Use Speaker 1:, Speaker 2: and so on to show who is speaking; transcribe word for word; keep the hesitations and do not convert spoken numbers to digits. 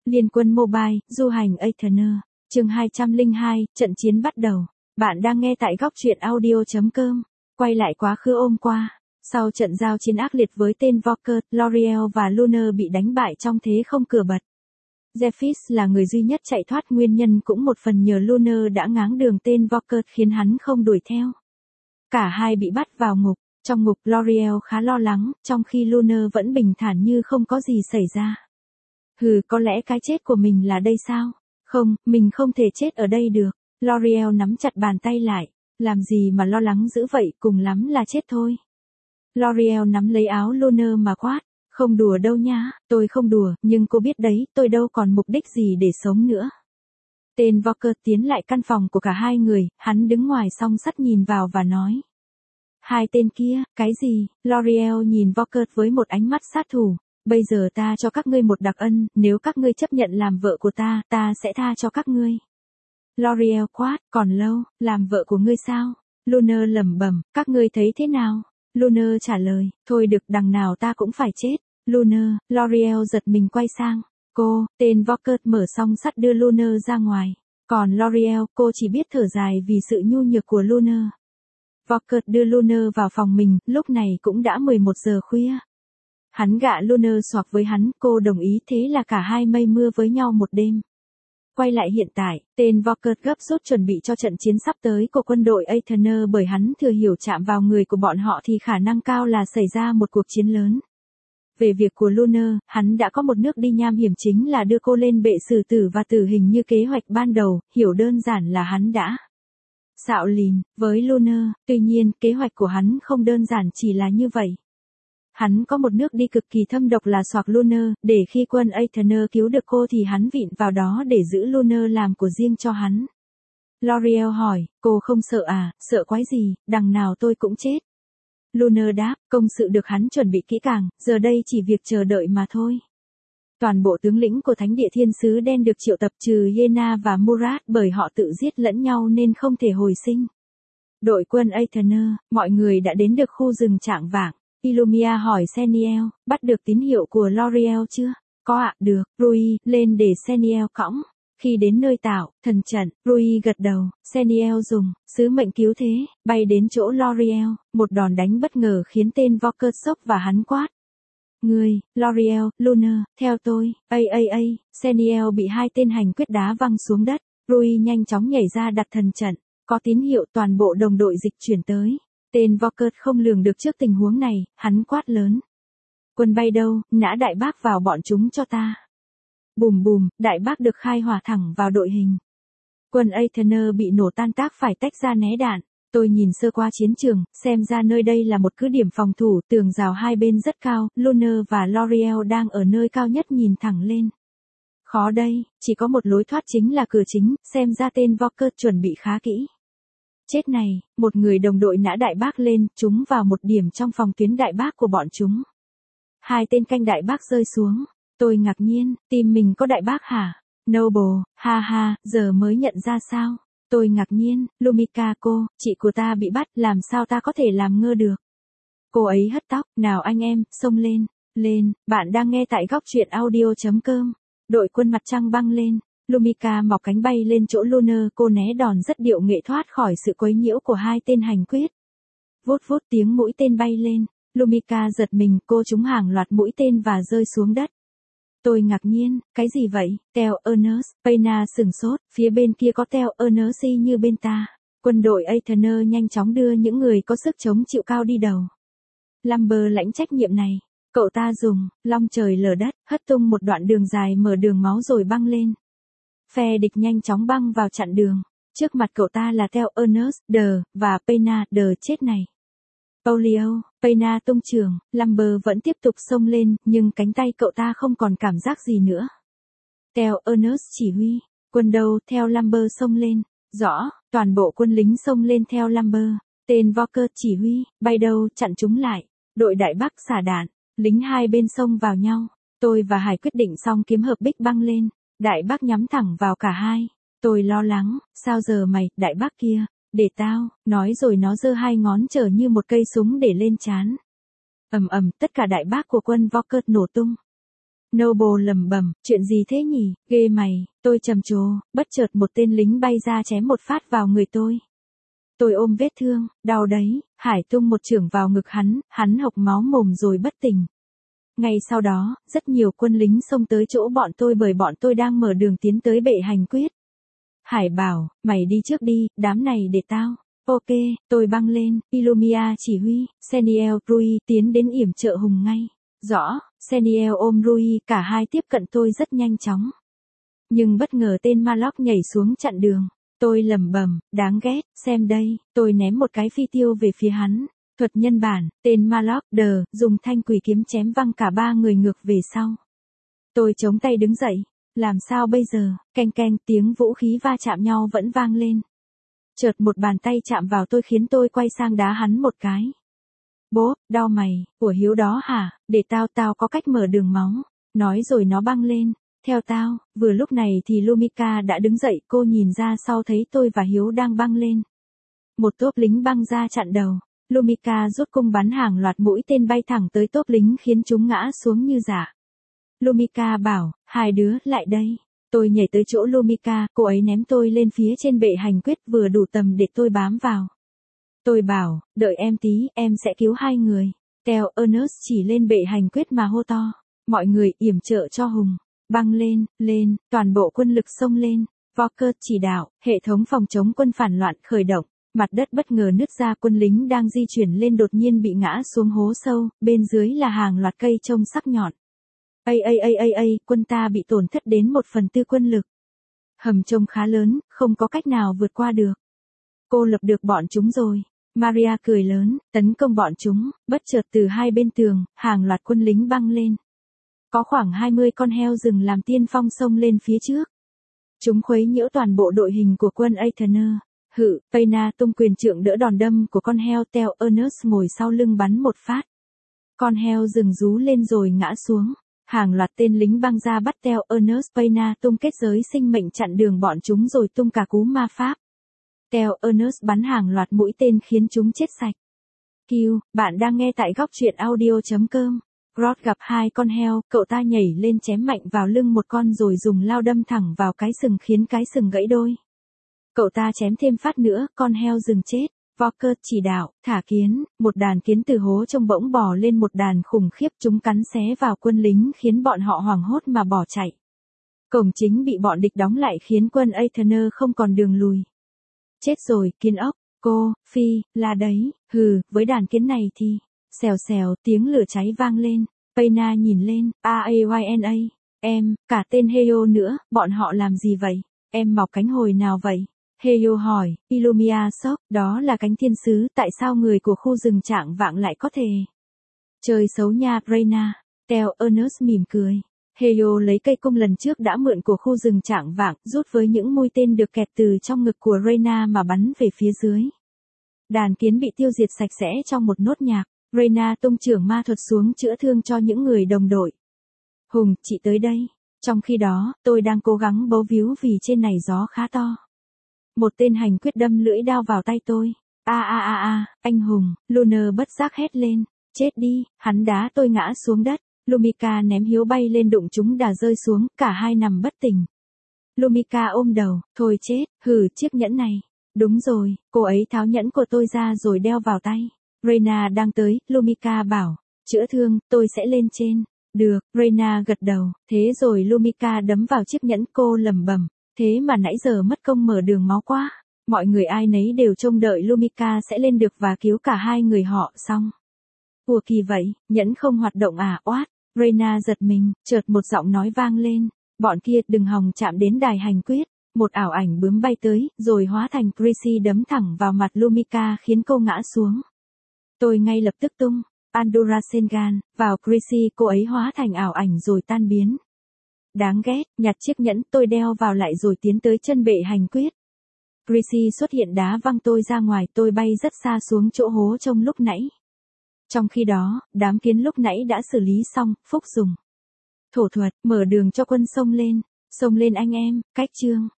Speaker 1: Liên quân Mobile, du hành Aetherner. Chương hai trăm lẻ hai, trận chiến bắt đầu. Bạn đang nghe tại góc truyện audio chấm com. Quay lại quá khứ hôm qua. Sau trận giao chiến ác liệt với tên Volker, L'Oreal và Lunar bị đánh bại trong thế không cửa bật. Zephyr là người duy nhất chạy thoát, nguyên nhân cũng một phần nhờ Lunar đã ngáng đường tên Volker khiến hắn không đuổi theo. Cả hai bị bắt vào ngục. Trong ngục, L'Oreal khá lo lắng, trong khi Lunar vẫn bình thản như không có gì xảy ra. Hừ, có lẽ cái chết của mình là đây sao? Không, mình không thể chết ở đây được. L'Oreal nắm chặt bàn tay lại. Làm gì mà lo lắng dữ vậy, cùng lắm là chết thôi. L'Oreal nắm lấy áo Lunar mà quát. Không đùa đâu nhá, tôi không đùa, nhưng cô biết đấy, tôi đâu còn mục đích gì để sống nữa. Tên Volker tiến lại căn phòng của cả hai người, hắn đứng ngoài song sắt nhìn vào và nói. Hai tên kia, cái gì? L'Oreal nhìn Volker với một ánh mắt sát thủ. Bây giờ ta cho các ngươi một đặc ân, nếu các ngươi chấp nhận làm vợ của ta, ta sẽ tha cho các ngươi. L'Oreal quát, còn lâu, làm vợ của ngươi sao? Lunar lẩm bẩm, các ngươi thấy thế nào? Lunar trả lời, thôi được, đằng nào ta cũng phải chết. Lunar, L'Oreal giật mình quay sang. Cô, tên Volker mở song sắt đưa Lunar ra ngoài. Còn L'Oreal, cô chỉ biết thở dài vì sự nhu nhược của Lunar. Volker đưa Lunar vào phòng mình, lúc này cũng đã mười một giờ khuya. Hắn gạ Lunar xoạc với hắn, cô đồng ý, thế là cả hai mây mưa với nhau một đêm. Quay lại hiện tại, tên Volker gấp rút chuẩn bị cho trận chiến sắp tới của quân đội Aetherner, bởi hắn thừa hiểu chạm vào người của bọn họ thì khả năng cao là xảy ra một cuộc chiến lớn. Về việc của Lunar, hắn đã có một nước đi nham hiểm, chính là đưa cô lên bệ xử tử và tử hình như kế hoạch ban đầu, hiểu đơn giản là hắn đã xạo lìn với Lunar. Tuy nhiên, kế hoạch của hắn không đơn giản chỉ là như vậy. Hắn có một nước đi cực kỳ thâm độc là xoạc Lunar, để khi quân Aetherner cứu được cô thì hắn vịn vào đó để giữ Lunar làm của riêng cho hắn. L'Oreal hỏi, cô không sợ à? Sợ quái gì, đằng nào tôi cũng chết. Lunar đáp, công sự được hắn chuẩn bị kỹ càng, giờ đây chỉ việc chờ đợi mà thôi. Toàn bộ tướng lĩnh của Thánh địa Thiên sứ Đen được triệu tập trừ Yena và Murat, bởi họ tự giết lẫn nhau nên không thể hồi sinh. Đội quân Aetherner, mọi người đã đến được khu rừng Trạng Vạng. Illumia hỏi Seniel, bắt được tín hiệu của L'Oreal chưa? Có ạ, được, Rui, lên để Seniel cõng. Khi đến nơi tạo, thần trận, Rui gật đầu, Seniel dùng sứ mệnh cứu thế, bay đến chỗ L'Oreal, một đòn đánh bất ngờ khiến tên Volker sốc và hắn quát. Ngươi, L'Oreal, Lunar, theo tôi, a a a, Seniel bị hai tên hành quyết đá văng xuống đất, Rui nhanh chóng nhảy ra đặt thần trận, có tín hiệu, toàn bộ đồng đội dịch chuyển tới. Tên Volker không lường được trước tình huống này, hắn quát lớn. Quân bay đâu, nã đại bác vào bọn chúng cho ta. Bùm bùm, đại bác được khai hỏa thẳng vào đội hình. Quân Aetherner bị nổ tan tác phải tách ra né đạn. Tôi nhìn sơ qua chiến trường, xem ra nơi đây là một cứ điểm phòng thủ, tường rào hai bên rất cao, Lunar và L'Oreal đang ở nơi cao nhất nhìn thẳng lên. Khó đây, chỉ có một lối thoát chính là cửa chính, xem ra tên Volker chuẩn bị khá kỹ. Chết này, một người đồng đội nã đại bác lên, chúng vào một điểm trong phòng tuyến đại bác của bọn chúng. Hai tên canh đại bác rơi xuống. Tôi ngạc nhiên, tim mình có đại bác hả? Noble, ha ha, giờ mới nhận ra sao? Tôi ngạc nhiên, Lumika cô, chị của ta bị bắt, làm sao ta có thể làm ngơ được? Cô ấy hất tóc, nào anh em, xông lên, lên, bạn đang nghe tại góc truyện audio chấm com. Đội quân mặt trăng băng lên. Lumika mọc cánh bay lên chỗ Lunar, cô né đòn rất điệu nghệ thoát khỏi sự quấy nhiễu của hai tên hành quyết. Vút vút tiếng mũi tên bay lên, Lumika giật mình, cô trúng hàng loạt mũi tên và rơi xuống đất. Tôi ngạc nhiên, cái gì vậy? Theo Ernest, Payna sửng sốt, phía bên kia có theo Ernest y như bên ta. Quân đội Aetherner nhanh chóng đưa những người có sức chống chịu cao đi đầu. Lambert lãnh trách nhiệm này. Cậu ta dùng long trời lở đất, hất tung một đoạn đường dài mở đường máu rồi băng lên. Phe địch nhanh chóng băng vào chặn đường. Trước mặt cậu ta là theo Ernest, Đờ, và Payna, Đờ chết này. Paulio, Payna tung trường, Lambert vẫn tiếp tục xông lên, nhưng cánh tay cậu ta không còn cảm giác gì nữa. Theo Ernest chỉ huy, quân đâu, theo Lambert xông lên. Rõ, toàn bộ quân lính xông lên theo Lambert. Tên Volker chỉ huy, bay đâu, chặn chúng lại. Đội đại bác xả đạn, lính hai bên xông vào nhau. Tôi và Hải quyết định xong kiếm hợp bích băng lên. Đại bác nhắm thẳng vào cả hai. Tôi lo lắng, sao giờ mày, đại bác kia, để tao, nói rồi nó giơ hai ngón trở như một cây súng để lên trán. Ầm ầm, tất cả đại bác của quân Volker nổ tung. Noble lẩm bẩm, chuyện gì thế nhỉ, ghê mày, tôi trầm trồ, bất chợt một tên lính bay ra chém một phát vào người tôi. Tôi ôm vết thương, đau đấy, Hải tung một chưởng vào ngực hắn, hắn hộc máu mồm rồi bất tỉnh. Ngay sau đó, rất nhiều quân lính xông tới chỗ bọn tôi bởi bọn tôi đang mở đường tiến tới bệ hành quyết. Hải bảo, mày đi trước đi, đám này để tao. Ok, tôi băng lên, Illumia chỉ huy, Seniel Rui tiến đến yểm trợ Hùng ngay. Rõ, Seniel ôm Rui, cả hai tiếp cận tôi rất nhanh chóng. Nhưng bất ngờ tên Malok nhảy xuống chặn đường. Tôi lẩm bẩm, đáng ghét, xem đây, tôi ném một cái phi tiêu về phía hắn. Thuật nhân bản, tên Malok đờ, dùng thanh quỷ kiếm chém văng cả ba người ngược về sau. Tôi chống tay đứng dậy, làm sao bây giờ, keng keng tiếng vũ khí va chạm nhau vẫn vang lên. Chợt một bàn tay chạm vào tôi khiến tôi quay sang đá hắn một cái. Bố, đau mày, của Hiếu đó hả, để tao tao có cách mở đường máu. Nói rồi nó băng lên, theo tao, vừa lúc này thì Lumika đã đứng dậy, cô nhìn ra sau thấy tôi và Hiếu đang băng lên. Một tốp lính băng ra chặn đầu, Lumika rút cung bắn hàng loạt mũi tên bay thẳng tới tốp lính khiến chúng ngã xuống như rạ. Lumika bảo, hai đứa, lại đây. Tôi nhảy tới chỗ Lumika, cô ấy ném tôi lên phía trên bệ hành quyết vừa đủ tầm để tôi bám vào. Tôi bảo, đợi em tí, em sẽ cứu hai người. Theo Ernest chỉ lên bệ hành quyết mà hô to. Mọi người yểm trợ cho Hùng. Băng lên, lên, toàn bộ quân lực xông lên. Walker chỉ đạo, hệ thống phòng chống quân phản loạn khởi động. Mặt đất bất ngờ nứt ra, quân lính đang di chuyển lên đột nhiên bị ngã xuống hố sâu, bên dưới là hàng loạt cây trông sắc nhọn. Ây ây ây ây ây, quân ta bị tổn thất đến một phần tư quân lực. Hầm trông khá lớn, không có cách nào vượt qua được. Cô lập được bọn chúng rồi. Maria cười lớn, tấn công bọn chúng, bất chợt từ hai bên tường, hàng loạt quân lính băng lên. Có khoảng hai mươi con heo rừng làm tiên phong xông lên phía trước. Chúng khuấy nhiễu toàn bộ đội hình của quân Aetherner. Hự, Payna tung quyền trượng đỡ đòn đâm của con heo, Theo Ernest ngồi sau lưng bắn một phát. Con heo rừng rú lên rồi ngã xuống. Hàng loạt tên lính băng ra bắt Theo Ernest, Payna tung kết giới sinh mệnh chặn đường bọn chúng rồi tung cả cú ma pháp. Theo Ernest bắn hàng loạt mũi tên khiến chúng chết sạch. Q, bạn đang nghe tại góc truyện audio.com. Rod gặp hai con heo, cậu ta nhảy lên chém mạnh vào lưng một con rồi dùng lao đâm thẳng vào cái sừng khiến cái sừng gãy đôi. Cậu ta chém thêm phát nữa, con heo rừng chết. Walker chỉ đạo, thả kiến, một đàn kiến từ hố trông bỗng bò lên một đàn khủng khiếp, chúng cắn xé vào quân lính khiến bọn họ hoảng hốt mà bỏ chạy. Cổng chính bị bọn địch đóng lại khiến quân Aetherner không còn đường lùi. Chết rồi, kiến ốc, cô, Phi, là đấy, hừ, với đàn kiến này thì, xèo xèo, tiếng lửa cháy vang lên, Payna nhìn lên, a a y n a, em, cả tên Heo nữa, bọn họ làm gì vậy, em mọc cánh hồi nào vậy? Heo hỏi, Illumia sốc, đó là cánh thiên sứ, tại sao người của khu rừng Trạng Vạng lại có thể? Chơi xấu nha, Reyna, Theo Ernest mỉm cười. Heo lấy cây cung lần trước đã mượn của khu rừng Trạng Vạng, rút với những mũi tên được kẹp từ trong ngực của Reyna mà bắn về phía dưới. Đàn kiến bị tiêu diệt sạch sẽ trong một nốt nhạc, Reyna tung chưởng ma thuật xuống chữa thương cho những người đồng đội. Hùng, chị tới đây. Trong khi đó, tôi đang cố gắng bấu víu vì trên này gió khá to. Một tên hành quyết đâm lưỡi đao vào tay tôi. A a a a, anh Hùng, Lunar bất giác hét lên. Chết đi, hắn đá tôi ngã xuống đất. Lumika ném Hiếu bay lên đụng chúng đà rơi xuống, cả hai nằm bất tỉnh. Lumika ôm đầu, thôi chết, hừ, chiếc nhẫn này. Đúng rồi, cô ấy tháo nhẫn của tôi ra rồi đeo vào tay. Reyna đang tới, Lumika bảo, chữa thương, tôi sẽ lên trên. Được, Reyna gật đầu, thế rồi Lumika đấm vào chiếc nhẫn, cô lẩm bẩm, thế mà nãy giờ mất công mở đường máu quá. Mọi người ai nấy đều trông đợi Lumika sẽ lên được và cứu cả hai người họ xong. Ủa kỳ vậy, nhẫn không hoạt động à, oát. Reyna giật mình, chợt một giọng nói vang lên, bọn kia đừng hòng chạm đến đài hành quyết. Một ảo ảnh bướm bay tới, rồi hóa thành Chrissy đấm thẳng vào mặt Lumika khiến cô ngã xuống. Tôi ngay lập tức tung Andura Sengan vào Chrissy, cô ấy hóa thành ảo ảnh rồi tan biến. Đáng ghét, nhặt chiếc nhẫn tôi đeo vào lại rồi tiến tới chân bệ hành quyết. Chrissy xuất hiện đá văng tôi ra ngoài, tôi bay rất xa xuống chỗ hố trông lúc nãy. Trong khi đó, đám kiến lúc nãy đã xử lý xong, Phúc dùng thổ thuật, mở đường cho quân xông lên. Xông lên anh em, cách chương.